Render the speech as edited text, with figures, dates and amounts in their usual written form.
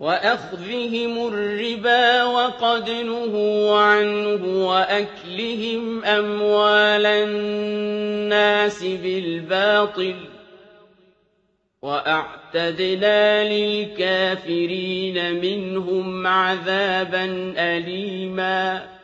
وَأَخْذِهِمُ الرِّبَا وَقَدْ نُهُوا عَنْهُ وَأَكْلِهِمْ أَمْوَالَ النَّاسِ بِالْبَاطِلِ ۚ وَأَعْتَدْنَا لِلْكَافِرِينَ مِنْهُمْ عَذَابًا أَلِيمًا